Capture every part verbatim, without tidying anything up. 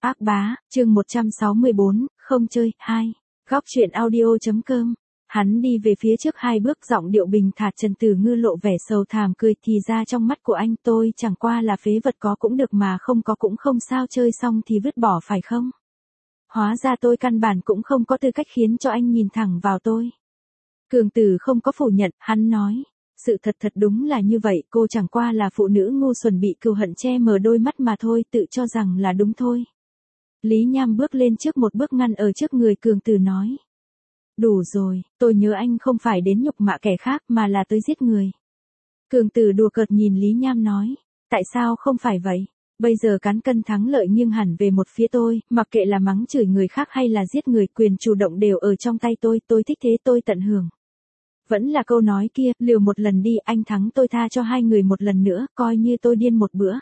Ác bá, chương một trăm sáu mươi bốn, không chơi, hai. Góc truyện audio.com. Hắn đi về phía trước hai bước, giọng điệu bình thản. Trần Tử Ngư lộ vẻ sầu thảm cười, thì ra trong mắt của anh tôi chẳng qua là phế vật, có cũng được mà không có cũng không sao, chơi xong thì vứt bỏ phải không? Hóa ra tôi căn bản cũng không có tư cách khiến cho anh nhìn thẳng vào tôi. Cường Tử không có phủ nhận, hắn nói. Sự thật thật đúng là như vậy, cô chẳng qua là phụ nữ ngu xuẩn bị cừu hận che mờ đôi mắt mà thôi, tự cho rằng là đúng thôi. Lý Nham bước lên trước một bước ngăn ở trước người Cường Tử nói. Đủ rồi, tôi nhớ anh không phải đến nhục mạ kẻ khác mà là tới giết người. Cường Tử đùa cợt nhìn Lý Nham nói. Tại sao không phải vậy? Bây giờ cán cân thắng lợi nghiêng hẳn về một phía tôi, mặc kệ là mắng chửi người khác hay là giết người, quyền chủ động đều ở trong tay tôi, tôi thích thế tôi tận hưởng. Vẫn là câu nói kia, liều một lần đi, anh thắng tôi tha cho hai người một lần nữa, coi như tôi điên một bữa.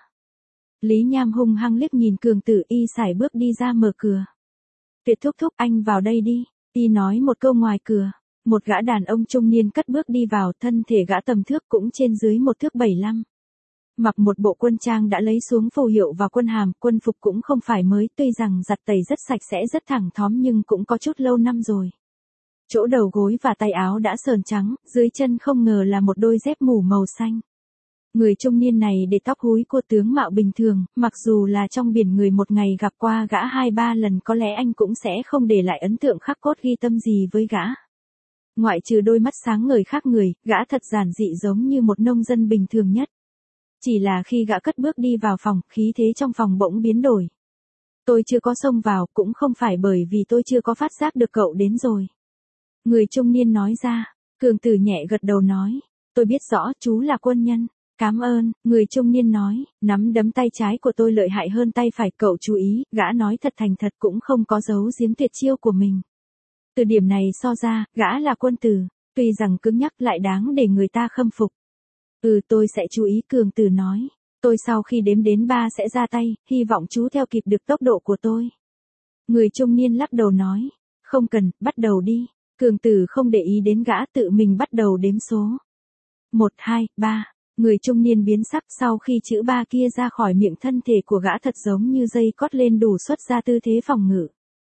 Lý Nham hung hăng liếc nhìn Cường Tử, y sải bước đi ra mở cửa. Tuyệt thúc thúc, anh vào đây đi, y nói một câu ngoài cửa. Một gã đàn ông trung niên cất bước đi vào, thân thể gã tầm thước cũng trên dưới một thước bảy lăm. Mặc một bộ quân trang đã lấy xuống phù hiệu và quân hàm, quân phục cũng không phải mới, tuy rằng giặt tẩy rất sạch sẽ rất thẳng thóm nhưng cũng có chút lâu năm rồi. Chỗ đầu gối và tay áo đã sờn trắng, dưới chân không ngờ là một đôi dép mủ màu xanh. Người trung niên này để tóc húi cua, tướng mạo bình thường, mặc dù là trong biển người một ngày gặp qua gã hai ba lần có lẽ anh cũng sẽ không để lại ấn tượng khắc cốt ghi tâm gì với gã. Ngoại trừ đôi mắt sáng ngời khác người, gã thật giản dị giống như một nông dân bình thường nhất. Chỉ là khi gã cất bước đi vào phòng, khí thế trong phòng bỗng biến đổi. Tôi chưa có xông vào, cũng không phải bởi vì tôi chưa có phát giác được cậu đến rồi. Người trung niên nói ra. Cường Tử nhẹ gật đầu nói. Tôi biết rõ, chú là quân nhân. Cảm ơn, người trung niên nói. Nắm đấm tay trái của tôi lợi hại hơn tay phải, cậu chú ý. Gã nói thật thành thật, cũng không có giấu giếm tuyệt chiêu của mình. Từ điểm này so ra, gã là quân tử. Tuy rằng cứng nhắc lại đáng để người ta khâm phục. Ừ, tôi sẽ chú ý, Cường Tử nói. Tôi sau khi đếm đến ba sẽ ra tay, hy vọng chú theo kịp được tốc độ của tôi. Người trung niên lắc đầu nói. Không cần, bắt đầu đi. Cường Tử không để ý đến gã, tự mình bắt đầu đếm số. Một, hai, ba. Người trung niên biến sắc, sau khi chữ ba kia ra khỏi miệng, thân thể của gã thật giống như dây cót lên, đủ xuất ra tư thế phòng ngự.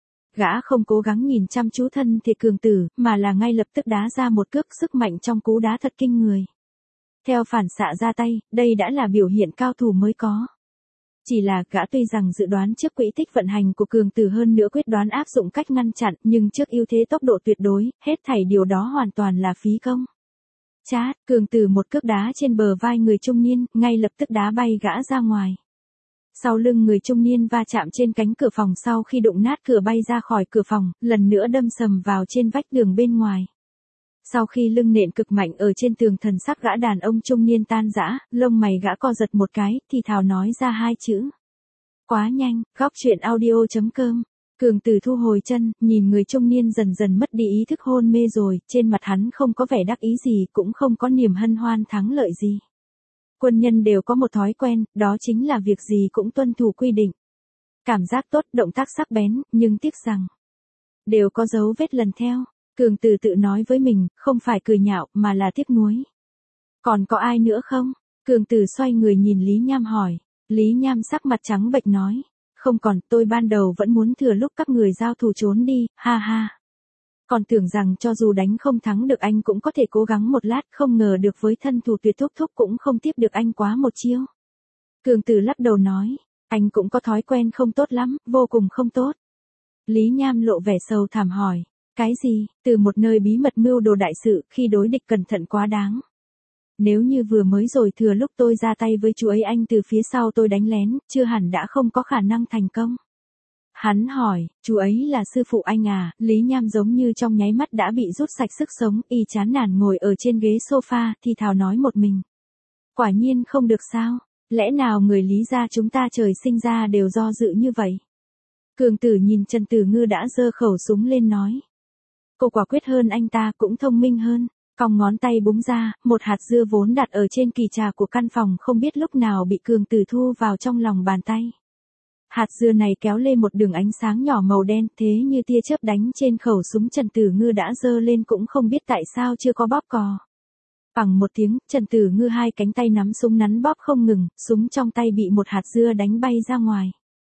Gã không cố gắng nhìn chăm chú thân thể Cường Tử, mà là ngay lập tức đá ra một cước, sức mạnh trong cú đá thật kinh người. Theo phản xạ ra tay, đây đã là biểu hiện cao thủ mới có. Chỉ là gã tuy rằng dự đoán trước quỹ tích vận hành của Cường Tử, hơn nữa quyết đoán áp dụng cách ngăn chặn, nhưng trước ưu thế tốc độ tuyệt đối, hết thảy điều đó hoàn toàn là phí công. Chát, Cường Tử một cước đá trên bờ vai người trung niên, ngay lập tức đá bay gã ra ngoài. Sau lưng người trung niên va chạm trên cánh cửa phòng, sau khi đụng nát cửa bay ra khỏi cửa phòng, lần nữa đâm sầm vào trên vách tường bên ngoài. Sau khi lưng nện cực mạnh ở trên tường, thần sắc gã đàn ông trung niên tan rã, lông mày gã co giật một cái, thì thào nói ra hai chữ. Quá nhanh. Góc truyện audio.com. Cường Tử thu hồi chân, nhìn người trung niên dần dần mất đi ý thức, hôn mê rồi, trên mặt hắn không có vẻ đắc ý gì, cũng không có niềm hân hoan thắng lợi gì. Quân nhân đều có một thói quen, đó chính là việc gì cũng tuân thủ quy định. Cảm giác tốt, động tác sắc bén, nhưng tiếc rằng đều có dấu vết lần theo. Cường Tử tự nói với mình, không phải cười nhạo, mà là tiếc nuối. Còn có ai nữa không? Cường Tử xoay người nhìn Lý Nham hỏi. Lý Nham sắc mặt trắng bệch nói. Không còn, tôi ban đầu vẫn muốn thừa lúc các người giao thủ trốn đi, ha ha. Còn tưởng rằng cho dù đánh không thắng được anh cũng có thể cố gắng một lát, không ngờ được với thân thủ tuyệt thúc thúc cũng không tiếp được anh quá một chiêu. Cường Tử lắc đầu nói. Anh cũng có thói quen không tốt lắm, vô cùng không tốt. Lý Nham lộ vẻ sầu thảm hỏi. Cái gì? Từ một nơi bí mật mưu đồ đại sự, khi đối địch cẩn thận quá đáng. Nếu như vừa mới rồi thừa lúc tôi ra tay với chú ấy, anh từ phía sau tôi đánh lén, chưa hẳn đã không có khả năng thành công. Hắn hỏi, chú ấy là sư phụ anh à? Lý Nham giống như trong nháy mắt đã bị rút sạch sức sống, y chán nản ngồi ở trên ghế sofa, thì thào nói một mình. Quả nhiên không được sao? Lẽ nào người Lý gia chúng ta trời sinh ra đều do dự như vậy? Cường Tử nhìn Trần Tử Ngư đã giơ khẩu súng lên nói. Cô quả quyết hơn anh ta, cũng thông minh hơn. Cong ngón tay búng ra, một hạt dưa vốn đặt ở trên kỳ trà của căn phòng không biết lúc nào bị Cường Tử thu vào trong lòng bàn tay. Hạt dưa này kéo lên một đường ánh sáng nhỏ màu đen, thế như tia chớp đánh trên khẩu súng Trần Tử Ngư đã giơ lên, cũng không biết tại sao chưa có bóp cò. Bằng một tiếng, Trần Tử Ngư hai cánh tay nắm súng nắn bóp không ngừng, súng trong tay bị một hạt dưa đánh bay ra ngoài.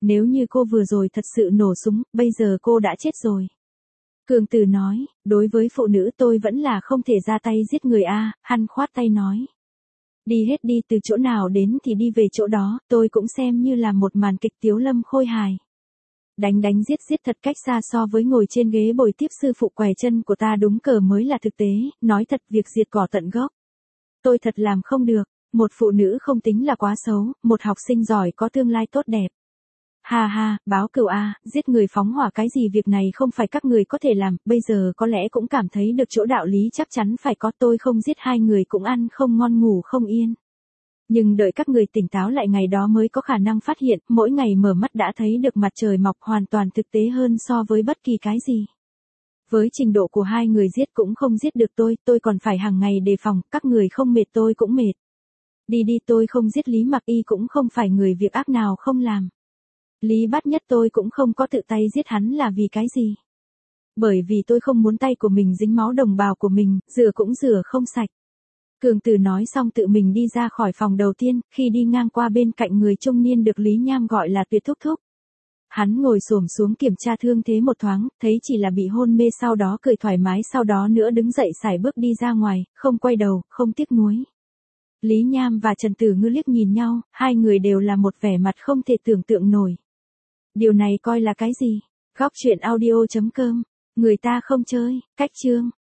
Nếu như cô vừa rồi thật sự nổ súng, bây giờ cô đã chết rồi. Cường Tử nói, đối với phụ nữ tôi vẫn là không thể ra tay giết người a. Hắn khoát tay nói. Đi hết đi, từ chỗ nào đến thì đi về chỗ đó, tôi cũng xem như là một màn kịch tiếu lâm khôi hài. Đánh đánh giết giết thật cách xa so với ngồi trên ghế bồi tiếp sư phụ què chân của ta đúng cờ mới là thực tế, nói thật việc diệt cỏ tận gốc. Tôi thật làm không được, một phụ nữ không tính là quá xấu, một học sinh giỏi có tương lai tốt đẹp. Ha ha, báo cửu a, giết người phóng hỏa cái gì, việc này không phải các người có thể làm, bây giờ có lẽ cũng cảm thấy được chỗ đạo lý chắc chắn phải có, tôi không giết hai người cũng ăn không ngon ngủ không yên. Nhưng đợi các người tỉnh táo lại ngày đó mới có khả năng phát hiện, mỗi ngày mở mắt đã thấy được mặt trời mọc hoàn toàn thực tế hơn so với bất kỳ cái gì. Với trình độ của hai người giết cũng không giết được tôi, tôi còn phải hàng ngày đề phòng, các người không mệt tôi cũng mệt. Đi đi, tôi không giết Lý Mặc Y cũng không phải người việc ác nào không làm. Lý Bát Nhất tôi cũng không có tự tay giết hắn là vì cái gì? Bởi vì tôi không muốn tay của mình dính máu đồng bào của mình, rửa cũng rửa không sạch. Cường Tử nói xong tự mình đi ra khỏi phòng đầu tiên, khi đi ngang qua bên cạnh người trung niên được Lý Nham gọi là Tuyệt Thúc Thúc. Hắn ngồi xổm xuống kiểm tra thương thế một thoáng, thấy chỉ là bị hôn mê, sau đó cười thoải mái, sau đó nữa đứng dậy sải bước đi ra ngoài, không quay đầu, không tiếc nuối. Lý Nham và Trần Tử Ngư liếc nhìn nhau, hai người đều là một vẻ mặt không thể tưởng tượng nổi. Điều này coi là cái gì? Góc truyện audio chấm com, người ta không chơi, cách chương.